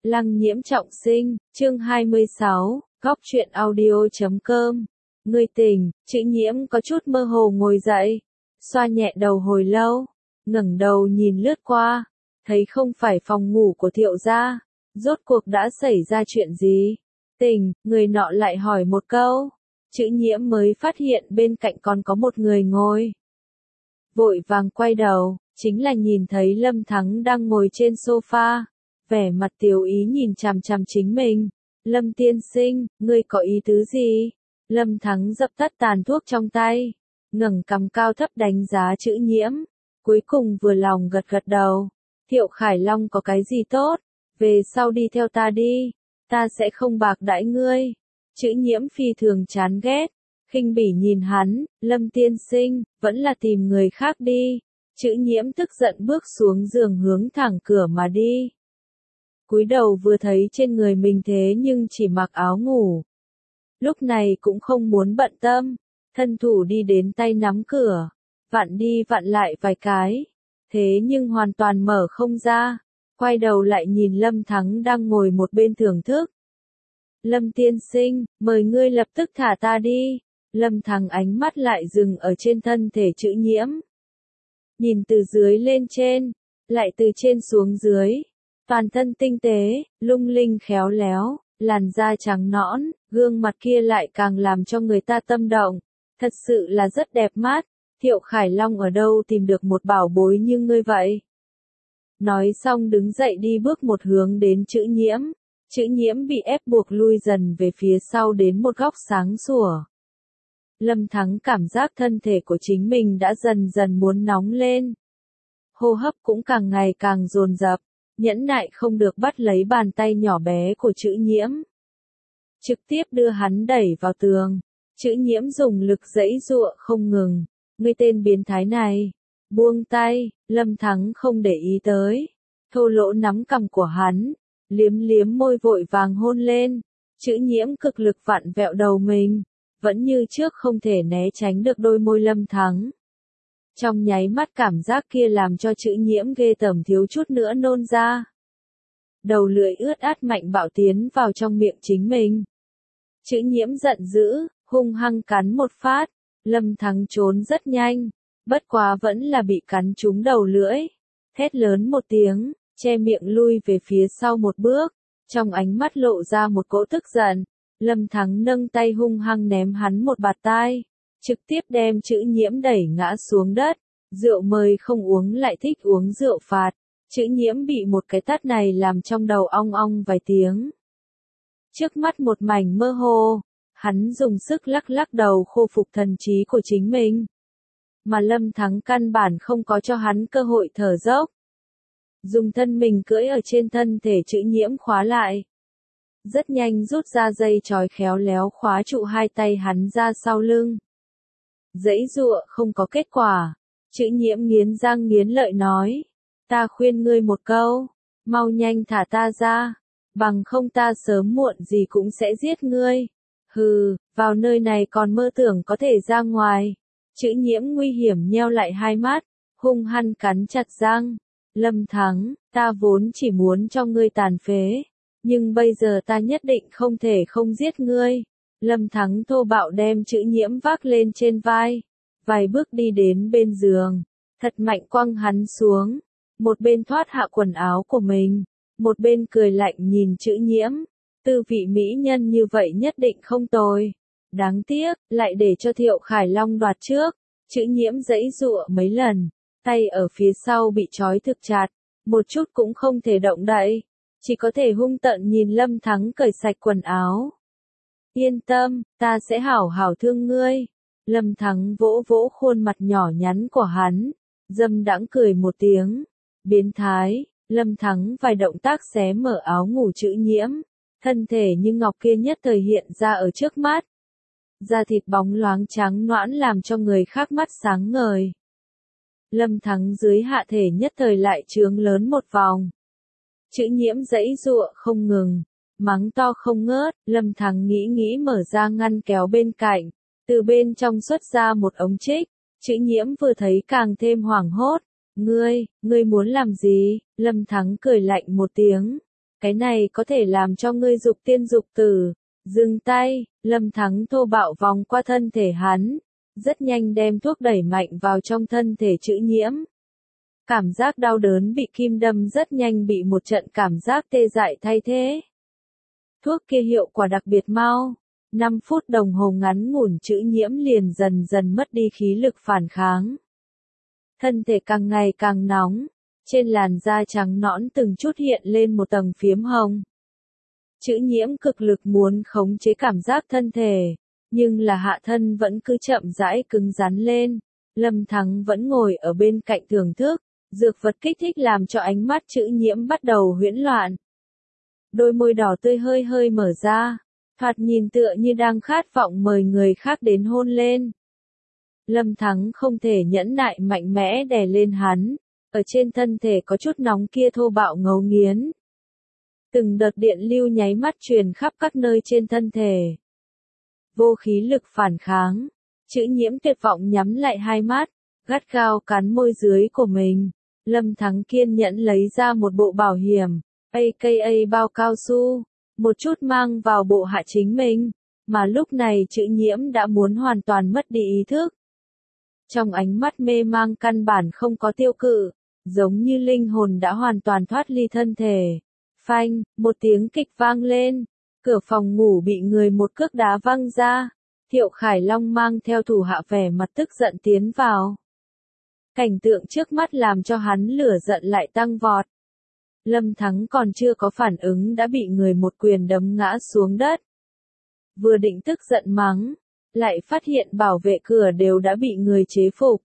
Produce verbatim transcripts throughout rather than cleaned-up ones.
Lăng Nhiễm trọng sinh, chương hai mươi sáu, góc truyện audio chấm com. Ngươi tỉnh, Chữ Nhiễm có chút mơ hồ ngồi dậy, xoa nhẹ đầu hồi lâu, ngẩng đầu nhìn lướt qua, thấy không phải phòng ngủ của Thiệu gia, rốt cuộc đã xảy ra chuyện gì? Tỉnh, người nọ lại hỏi một câu, Chữ Nhiễm mới phát hiện bên cạnh còn có một người ngồi. Vội vàng quay đầu, chính là nhìn thấy Lâm Thắng đang ngồi trên sofa, vẻ mặt tiều ý nhìn chằm chằm chính mình. Lâm tiên sinh, ngươi có ý tứ gì? Lâm Thắng dập tắt tàn thuốc trong tay, ngẩng cằm cao thấp đánh giá Chữ Nhiễm, cuối cùng vừa lòng gật gật đầu. Thiệu Khải Long có cái gì tốt? Về sau đi theo ta đi, ta sẽ không bạc đãi ngươi. Chữ Nhiễm phi thường chán ghét, khinh bỉ nhìn hắn, Lâm tiên sinh, vẫn là tìm người khác đi. Chữ Nhiễm tức giận bước xuống giường hướng thẳng cửa mà đi. Cúi đầu vừa thấy trên người mình thế nhưng chỉ mặc áo ngủ. Lúc này cũng không muốn bận tâm, thân thủ đi đến tay nắm cửa, vặn đi vặn lại vài cái, thế nhưng hoàn toàn mở không ra, quay đầu lại nhìn Lâm Thắng đang ngồi một bên thưởng thức. Lâm tiên sinh, mời ngươi lập tức thả ta đi. Lâm Thắng ánh mắt lại dừng ở trên thân thể Chữ Nhiễm. Nhìn từ dưới lên trên, lại từ trên xuống dưới, toàn thân tinh tế, lung linh khéo léo, làn da trắng nõn, gương mặt kia lại càng làm cho người ta tâm động, thật sự là rất đẹp mắt. Thiệu Khải Long ở đâu tìm được một bảo bối như ngươi vậy? Nói xong đứng dậy đi bước một hướng đến Chữ Nhiễm. Chữ Nhiễm bị ép buộc lui dần về phía sau đến một góc sáng sủa. Lâm Thắng cảm giác thân thể của chính mình đã dần dần muốn nóng lên. Hô hấp cũng càng ngày càng dồn dập, nhẫn nại không được bắt lấy bàn tay nhỏ bé của Chữ Nhiễm. Trực tiếp đưa hắn đẩy vào tường. Chữ Nhiễm dùng lực giãy giụa không ngừng. Ngươi tên biến thái này. Buông tay, Lâm Thắng không để ý tới. Thô lỗ nắm cằm của hắn, liếm liếm môi vội vàng hôn lên. Chữ Nhiễm cực lực vặn vẹo đầu mình, vẫn như trước không thể né tránh được đôi môi Lâm Thắng. Trong nháy mắt cảm giác kia làm cho Chữ Nhiễm ghê tởm thiếu chút nữa nôn ra. Đầu lưỡi ướt át mạnh bạo tiến vào trong miệng chính mình. Chữ Nhiễm giận dữ, hung hăng cắn một phát, Lâm Thắng trốn rất nhanh, bất quá vẫn là bị cắn trúng đầu lưỡi. Thét lớn một tiếng, che miệng lui về phía sau một bước, trong ánh mắt lộ ra một cỗ tức giận. Lâm Thắng nâng tay hung hăng ném hắn một bạt tai, trực tiếp đem Chữ Nhiễm đẩy ngã xuống đất. Rượu mời không uống lại thích uống rượu phạt. Chữ Nhiễm bị một cái tát này làm trong đầu ong ong vài tiếng. Trước mắt một mảnh mơ hồ, hắn dùng sức lắc lắc đầu khôi phục thần trí của chính mình. Mà Lâm Thắng căn bản không có cho hắn cơ hội thở dốc. Dùng thân mình cưỡi ở trên thân thể Chữ Nhiễm khóa lại. Rất nhanh rút ra dây trói khéo léo khóa trụ hai tay hắn ra sau lưng. Giãy giụa không có kết quả. Chữ Nhiễm nghiến răng nghiến lợi nói. Ta khuyên ngươi một câu, mau nhanh thả ta ra, bằng không ta sớm muộn gì cũng sẽ giết ngươi. Hừ, vào nơi này còn mơ tưởng có thể ra ngoài. Chữ Nhiễm nguy hiểm nheo lại hai mắt, hung hăng cắn chặt răng. Lâm Thắng, ta vốn chỉ muốn cho ngươi tàn phế, nhưng bây giờ ta nhất định không thể không giết ngươi. Lâm Thắng thô bạo đem Chữ Nhiễm vác lên trên vai, vài bước đi đến bên giường, thật mạnh quăng hắn xuống, một bên thoát hạ quần áo của mình, một bên cười lạnh nhìn Chữ Nhiễm. Tư vị mỹ nhân như vậy nhất định không tồi. Đáng tiếc, lại để cho Thiệu Khải Long đoạt trước. Chữ Nhiễm giãy giụa mấy lần, tay ở phía sau bị trói thực chặt, một chút cũng không thể động đậy, chỉ có thể hung tợn nhìn Lâm Thắng cởi sạch quần áo. Yên tâm, ta sẽ hảo hảo thương ngươi. Lâm Thắng vỗ vỗ khuôn mặt nhỏ nhắn của hắn, dâm đãng cười một tiếng. Biến thái. Lâm Thắng vài động tác xé mở áo ngủ Chữ Nhiễm, thân thể như ngọc kia nhất thời hiện ra ở trước mắt. Da thịt bóng loáng trắng nõn làm cho người khác mắt sáng ngời. Lâm Thắng dưới hạ thể nhất thời lại trướng lớn một vòng. Chữ Nhiễm giãy giụa không ngừng, mắng to không ngớt. Lâm Thắng nghĩ nghĩ mở ra ngăn kéo bên cạnh, từ bên trong xuất ra một ống trích. Chữ Nhiễm vừa thấy càng thêm hoảng hốt. Ngươi, ngươi muốn làm gì? Lâm Thắng cười lạnh một tiếng. cái này có thể làm cho ngươi dục tiên dục tử. Dừng tay, Lâm Thắng thô bạo vòng qua thân thể hắn, rất nhanh đem thuốc đẩy mạnh vào trong thân thể Trữ Nhiễm. Cảm giác đau đớn bị kim đâm rất nhanh bị một trận cảm giác tê dại thay thế. Thuốc kia hiệu quả đặc biệt mau, năm phút đồng hồ ngắn ngủn Trữ Nhiễm liền dần dần mất đi khí lực phản kháng. Thân thể càng ngày càng nóng, trên làn da trắng nõn từng chút hiện lên một tầng phiếm hồng. Trữ Nhiễm cực lực muốn khống chế cảm giác thân thể, nhưng là hạ thân vẫn cứ chậm rãi cứng rắn lên. Lâm Thắng vẫn ngồi ở bên cạnh thưởng thức, dược vật kích thích làm cho ánh mắt Trữ Nhiễm bắt đầu huyễn loạn. Đôi môi đỏ tươi hơi hơi mở ra, thoạt nhìn tựa như đang khát vọng mời người khác đến hôn lên. Lâm Thắng không thể nhẫn nại mạnh mẽ đè lên hắn, ở trên thân thể có chút nóng kia thô bạo ngấu nghiến. Từng đợt điện lưu nháy mắt truyền khắp các nơi trên thân thể. Vô khí lực phản kháng, Trữ Nhiễm tuyệt vọng nhắm lại hai mắt, gắt gao cắn môi dưới của mình. Lâm Thắng kiên nhẫn lấy ra một bộ bảo hiểm, a ca a bao cao su, một chút mang vào bộ hạ chính mình, mà lúc này Trữ Nhiễm đã muốn hoàn toàn mất đi ý thức. Trong ánh mắt mê mang căn bản không có tiêu cự, giống như linh hồn đã hoàn toàn thoát ly thân thể. Phanh, một tiếng kịch vang lên, cửa phòng ngủ bị người một cước đá văng ra. Thiệu Khải Long mang theo thủ hạ vẻ mặt tức giận tiến vào. Cảnh tượng trước mắt làm cho hắn lửa giận lại tăng vọt. Lâm Thắng còn chưa có phản ứng đã bị người một quyền đấm ngã xuống đất. Vừa định tức giận mắng, lại phát hiện bảo vệ cửa đều đã bị người chế phục.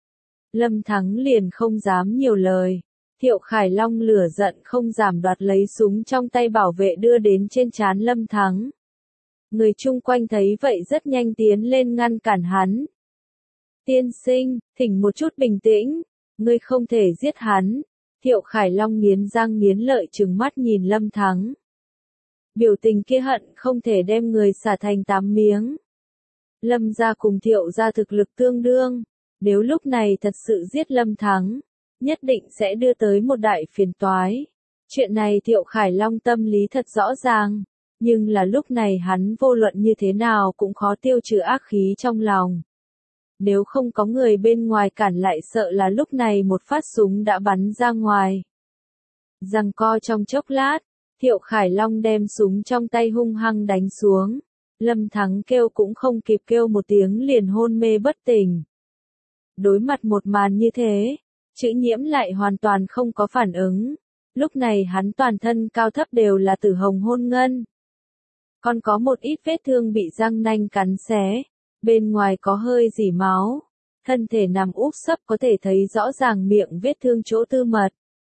Lâm Thắng liền không dám nhiều lời. Thiệu Khải Long lửa giận không giảm đoạt lấy súng trong tay bảo vệ đưa đến trên trán Lâm Thắng. Người chung quanh thấy vậy rất nhanh tiến lên ngăn cản hắn. Tiên sinh, thỉnh một chút bình tĩnh, ngươi không thể giết hắn. Thiệu Khải Long nghiến răng nghiến lợi trừng mắt nhìn Lâm Thắng. Biểu tình kia hận không thể đem người xả thành tám miếng. Lâm gia cùng Thiệu gia thực lực tương đương, nếu lúc này thật sự giết Lâm Thắng, nhất định sẽ đưa tới một đại phiền toái. Chuyện này Thiệu Khải Long tâm lý thật rõ ràng, nhưng là lúc này hắn vô luận như thế nào cũng khó tiêu trừ ác khí trong lòng. Nếu không có người bên ngoài cản lại sợ là lúc này một phát súng đã bắn ra ngoài. Giằng co trong chốc lát, Thiệu Khải Long đem súng trong tay hung hăng đánh xuống. Lâm Thắng kêu cũng không kịp kêu một tiếng liền hôn mê bất tỉnh. Đối mặt một màn như thế, Trữ Nhiễm lại hoàn toàn không có phản ứng. Lúc này hắn toàn thân cao thấp đều là tử hồng hôn ngân. Còn có một ít vết thương bị răng nanh cắn xé, bên ngoài có hơi rỉ máu. Thân thể nằm úp sấp có thể thấy rõ ràng miệng vết thương chỗ tư mật.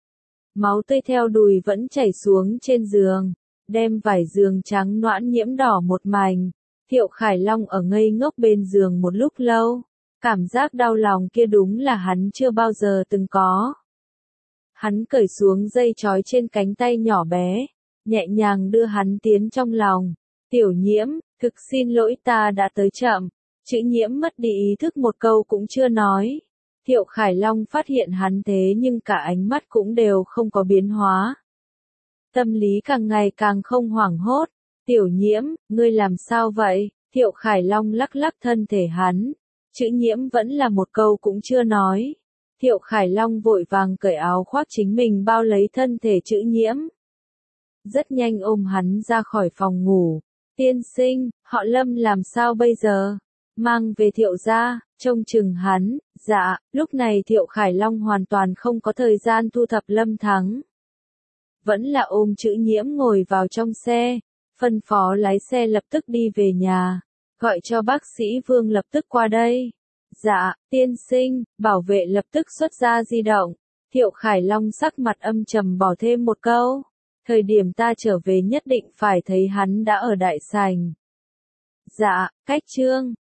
Máu tươi theo đùi vẫn chảy xuống trên giường, đem vải giường trắng noãn nhiễm đỏ một mảnh. Thiệu Khải Long ở ngây ngốc bên giường một lúc lâu. Cảm giác đau lòng kia đúng là hắn chưa bao giờ từng có. Hắn cởi xuống dây trói trên cánh tay nhỏ bé, nhẹ nhàng đưa hắn tiến trong lòng. Tiểu Nhiễm, thực xin lỗi ta đã tới chậm. Trữ Nhiễm mất đi ý thức một câu cũng chưa nói. Thiệu Khải Long phát hiện hắn thế nhưng cả ánh mắt cũng đều không có biến hóa. Tâm lý càng ngày càng không hoảng hốt. Tiểu Nhiễm, ngươi làm sao vậy? Thiệu Khải Long lắc lắc thân thể hắn. Trữ Nhiễm vẫn là một câu cũng chưa nói. Thiệu Khải Long vội vàng cởi áo khoác chính mình bao lấy thân thể Trữ Nhiễm. Rất nhanh ôm hắn ra khỏi phòng ngủ. Tiên sinh, họ Lâm làm sao bây giờ? Mang về Thiệu gia, trông chừng hắn. Dạ, lúc này Thiệu Khải Long hoàn toàn không có thời gian thu thập Lâm Thắng. Vẫn là ôm Trữ Nhiễm ngồi vào trong xe, phân phó lái xe lập tức đi về nhà. Gọi cho bác sĩ Vương lập tức qua đây. Dạ, tiên sinh, bảo vệ lập tức xuất ra di động. Thiệu Khải Long sắc mặt âm trầm bỏ thêm một câu. Thời điểm ta trở về nhất định phải thấy hắn đã ở đại sảnh. Dạ, cách chương.